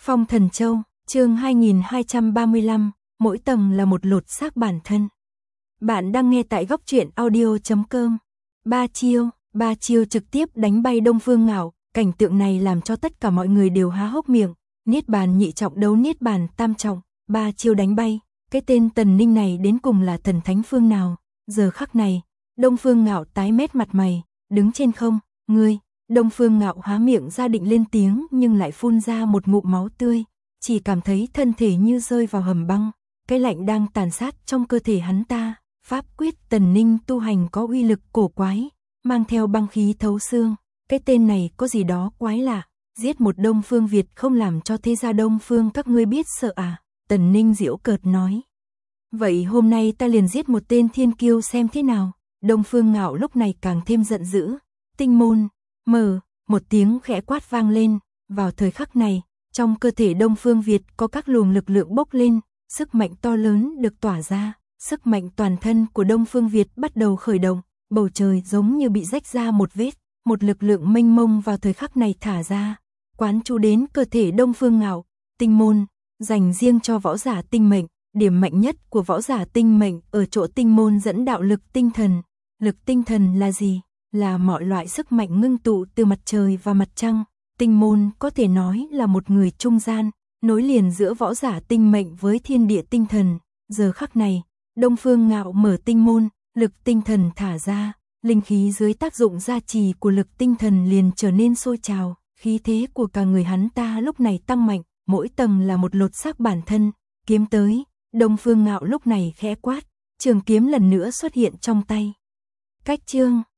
Phong Thần Châu, chương 2235, mỗi tầng là một lột xác bản thân. Bạn đang nghe tại góc truyện audio.com. Ba chiêu trực tiếp đánh bay Đông Phương Ngạo, cảnh tượng này làm cho tất cả mọi người đều há hốc miệng. Niết bàn nhị trọng đấu niết bàn tam trọng, ba chiêu đánh bay, cái tên Tần Ninh này đến cùng là thần thánh phương nào? Giờ khắc này, Đông Phương Ngạo tái mét mặt mày, đứng trên không, ngươi. Đông Phương Ngạo há miệng ra định lên tiếng nhưng lại phun ra một ngụm máu tươi, chỉ cảm thấy thân thể như rơi vào hầm băng, cái lạnh đang tàn sát trong cơ thể hắn ta. Pháp quyết Tần Ninh tu hành có uy lực cổ quái, mang theo băng khí thấu xương, cái tên này có gì đó quái lạ, giết một Đông Phương Việt không làm cho thế gia Đông Phương các ngươi biết sợ à? Tần Ninh giễu cợt nói. Vậy hôm nay ta liền giết một tên thiên kiêu xem thế nào. Đông Phương Ngạo lúc này càng thêm giận dữ. Tinh môn mở, một tiếng khẽ quát vang lên. Vào thời khắc này, trong cơ thể Đông Phương Việt có các luồng lực lượng bốc lên, sức mạnh to lớn được tỏa ra, sức mạnh toàn thân của Đông Phương Việt bắt đầu khởi động, bầu trời giống như bị rách ra một vết, một lực lượng mênh mông vào thời khắc này thả ra, quán chú đến cơ thể Đông Phương Ngạo. Tinh môn, dành riêng cho võ giả tinh mệnh, điểm mạnh nhất của võ giả tinh mệnh ở chỗ tinh môn dẫn đạo lực tinh thần. Lực tinh thần là gì? Là mọi loại sức mạnh ngưng tụ từ mặt trời và mặt trăng. Tinh môn có thể nói là một người trung gian, nối liền giữa võ giả tinh mệnh với thiên địa tinh thần. Giờ khắc này, Đông Phương Ngạo mở tinh môn, lực tinh thần thả ra, linh khí dưới tác dụng gia trì của lực tinh thần liền trở nên sôi trào, khí thế của cả người hắn ta lúc này tăng mạnh, mỗi tầng là một lột xác bản thân. Kiếm tới, Đông Phương Ngạo lúc này khẽ quát, trường kiếm lần nữa xuất hiện trong tay. Cách chương